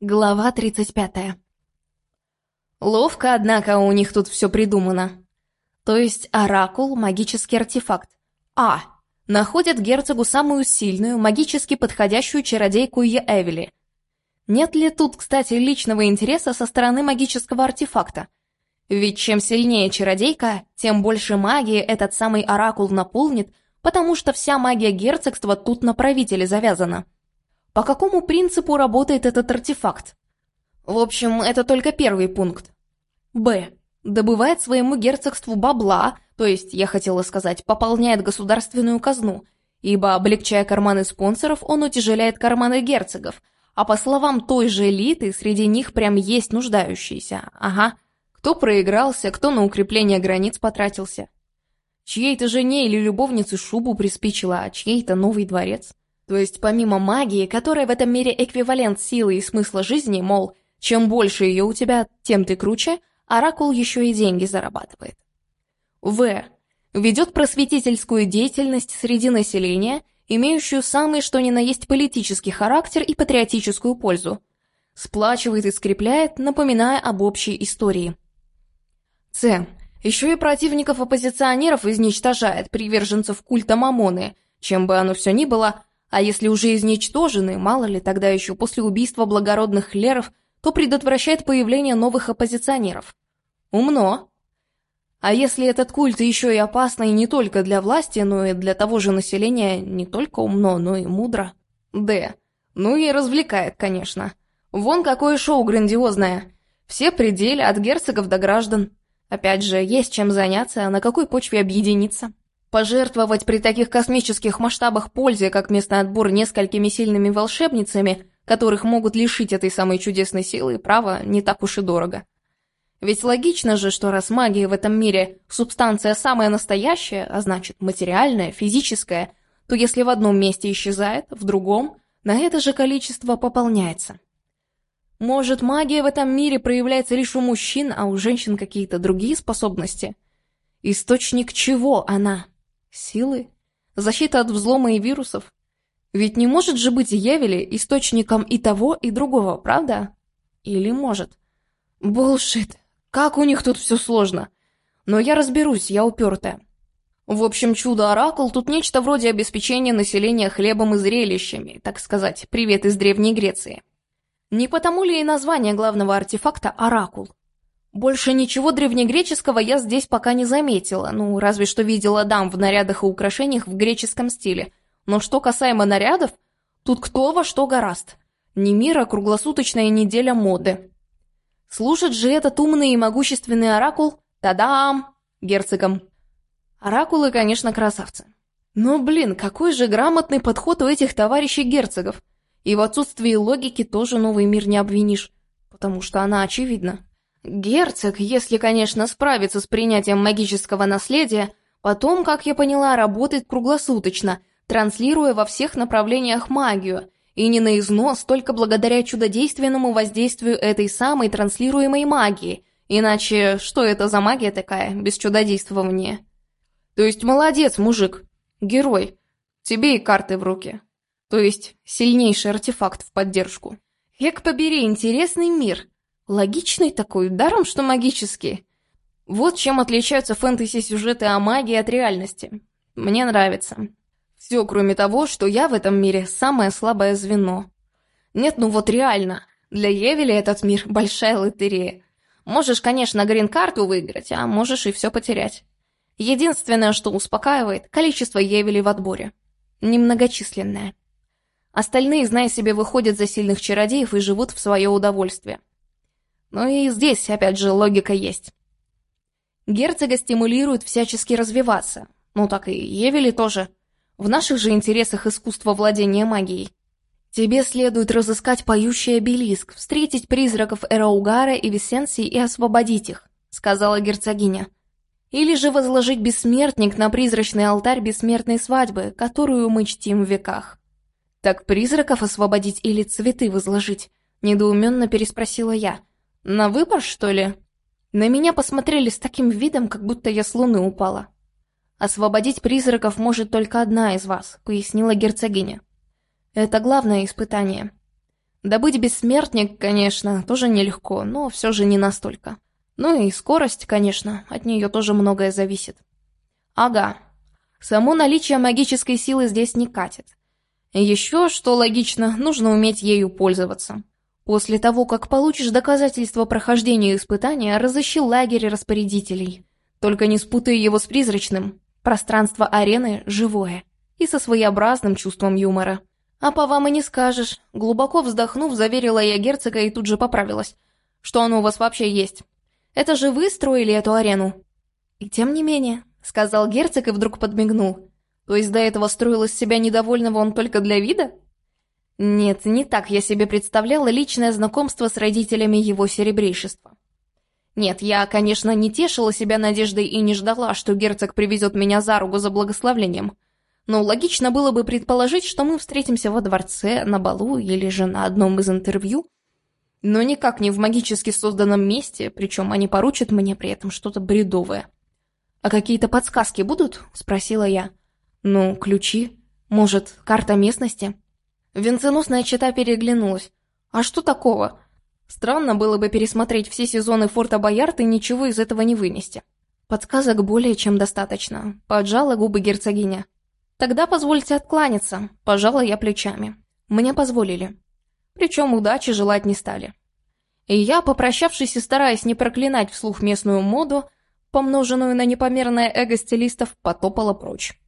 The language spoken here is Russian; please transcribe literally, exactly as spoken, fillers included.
Глава тридцать пятая. Ловко, однако, у них тут все придумано. То есть оракул — магический артефакт. А. Находят герцогу самую сильную, магически подходящую чародейку Эвели. Нет ли тут, кстати, личного интереса со стороны магического артефакта? Ведь чем сильнее чародейка, тем больше магии этот самый оракул наполнит, потому что вся магия герцогства тут на правителе завязана. По какому принципу работает этот артефакт? В общем, это только первый пункт. Б. Добывает своему герцогству бабла, то есть, я хотела сказать, пополняет государственную казну, ибо, облегчая карманы спонсоров, он утяжеляет карманы герцогов, а по словам той же элиты, среди них прям есть нуждающиеся. Ага. Кто проигрался, кто на укрепление границ потратился. Чьей-то жене или любовнице шубу приспичило, а чьей-то новый дворец. То есть помимо магии, которая в этом мире эквивалент силы и смысла жизни, мол, чем больше ее у тебя, тем ты круче, оракул еще и деньги зарабатывает. В. Ведет просветительскую деятельность среди населения, имеющую самый что ни на есть политический характер и патриотическую пользу. Сплачивает и скрепляет, напоминая об общей истории. С. Еще и противников-оппозиционеров изничтожает, приверженцев культа Мамоны, чем бы оно все ни было. А если уже изничтожены, мало ли, тогда еще после убийства благородных хлеров, то предотвращает появление новых оппозиционеров. Умно. А если этот культ еще и опасный не только для власти, но и для того же населения, не только умно, но и мудро. Д. Ну и развлекает, конечно. Вон какое шоу грандиозное. Все пределы, от герцогов до граждан. Опять же, есть чем заняться, а на какой почве объединиться. Пожертвовать при таких космических масштабах пользе, как местный отбор, несколькими сильными волшебницами, которых могут лишить этой самой чудесной силы, право, не так уж и дорого. Ведь логично же, что раз магия в этом мире субстанция самая настоящая, а значит материальная, физическая, то если в одном месте исчезает, в другом на это же количество пополняется. Может, магия в этом мире проявляется лишь у мужчин, а у женщин какие-то другие способности? Источник чего она? Силы? Защита от взлома и вирусов? Ведь не может же быть Эвели источником и того, и другого, правда? Или может? Булшит. Как у них тут все сложно. Но я разберусь, я упертая. В общем, чудо-оракул тут нечто вроде обеспечения населения хлебом и зрелищами, так сказать, привет из Древней Греции. Не потому ли и название главного артефакта оракул? Больше ничего древнегреческого я здесь пока не заметила, ну, разве что видела дам в нарядах и украшениях в греческом стиле. Но что касаемо нарядов, тут кто во что горазд. Не мир, а круглосуточная неделя моды. Служит же этот умный и могущественный оракул, та-дам, герцогам. Оракулы, конечно, красавцы. Но, блин, какой же грамотный подход у этих товарищей герцогов. И в отсутствии логики тоже новый мир не обвинишь, потому что она очевидна. Герцог, если, конечно, справится с принятием магического наследия, потом, как я поняла, работает круглосуточно, транслируя во всех направлениях магию, и не на износ, только благодаря чудодейственному воздействию этой самой транслируемой магии. Иначе что это за магия такая, без чудодействования? То есть молодец, мужик, герой, тебе и карты в руки. То есть сильнейший артефакт в поддержку. Эк, побери, интересный мир. Логичный такой, даром что магический. Вот чем отличаются фэнтези-сюжеты о магии от реальности. Мне нравится. Все, кроме того, что я в этом мире самое слабое звено. Нет, ну вот реально, для Эвели этот мир большая лотерея. Можешь, конечно, грин-карту выиграть, а можешь и все потерять. Единственное, что успокаивает, количество Эвели в отборе. Немногочисленное. Остальные, зная себе, выходят за сильных чародеев и живут в свое удовольствие. Ну и здесь, опять же, логика есть. Герцога стимулирует всячески развиваться. Ну так и Эвели тоже. В наших же интересах искусство владения магией. Тебе следует разыскать поющий обелиск, встретить призраков Эраугара и Висенсии и освободить их, сказала герцогиня. Или же возложить бессмертник на призрачный алтарь бессмертной свадьбы, которую мы чтим в веках. Так призраков освободить или цветы возложить? Недоуменно переспросила я. На выбор, что ли? На меня посмотрели с таким видом, как будто я с луны упала. «Освободить призраков может только одна из вас», — пояснила герцогиня. «Это главное испытание. Добыть бессмертник, конечно, тоже нелегко, но все же не настолько. Ну и скорость, конечно, от нее тоже многое зависит. Ага. Само наличие магической силы здесь не катит. Еще, что логично, нужно уметь ею пользоваться. После того, как получишь доказательство прохождения испытания, разыщи лагерь распорядителей. Только не спутай его с призрачным. Пространство арены живое и со своеобразным чувством юмора. А по вам и не скажешь. Глубоко вздохнув, заверила я герцога и тут же поправилась. Что оно у вас вообще есть? Это же вы строили эту арену? И тем не менее, сказал герцог и вдруг подмигнул. То есть до этого строил из себя недовольного он только для вида? Нет, не так я себе представляла личное знакомство с родителями его серебрейшества. Нет, я, конечно, не тешила себя надеждой и не ждала, что герцог привезет меня за руку за благословлением. Но логично было бы предположить, что мы встретимся во дворце, на балу или же на одном из интервью, но никак не в магически созданном месте, причем они поручат мне при этом что-то бредовое. «А какие-то подсказки будут?» – спросила я. «Ну, ключи? Может, карта местности?» Венценосная чета переглянулась. «А что такого? Странно было бы пересмотреть все сезоны Форта Боярд и ничего из этого не вынести». «Подсказок более чем достаточно», – поджала губы герцогиня. «Тогда позвольте откланяться», – пожала я плечами. Мне позволили. Причем удачи желать не стали. И я, попрощавшись и стараясь не проклинать вслух местную моду, помноженную на непомерное эго стилистов, потопала прочь.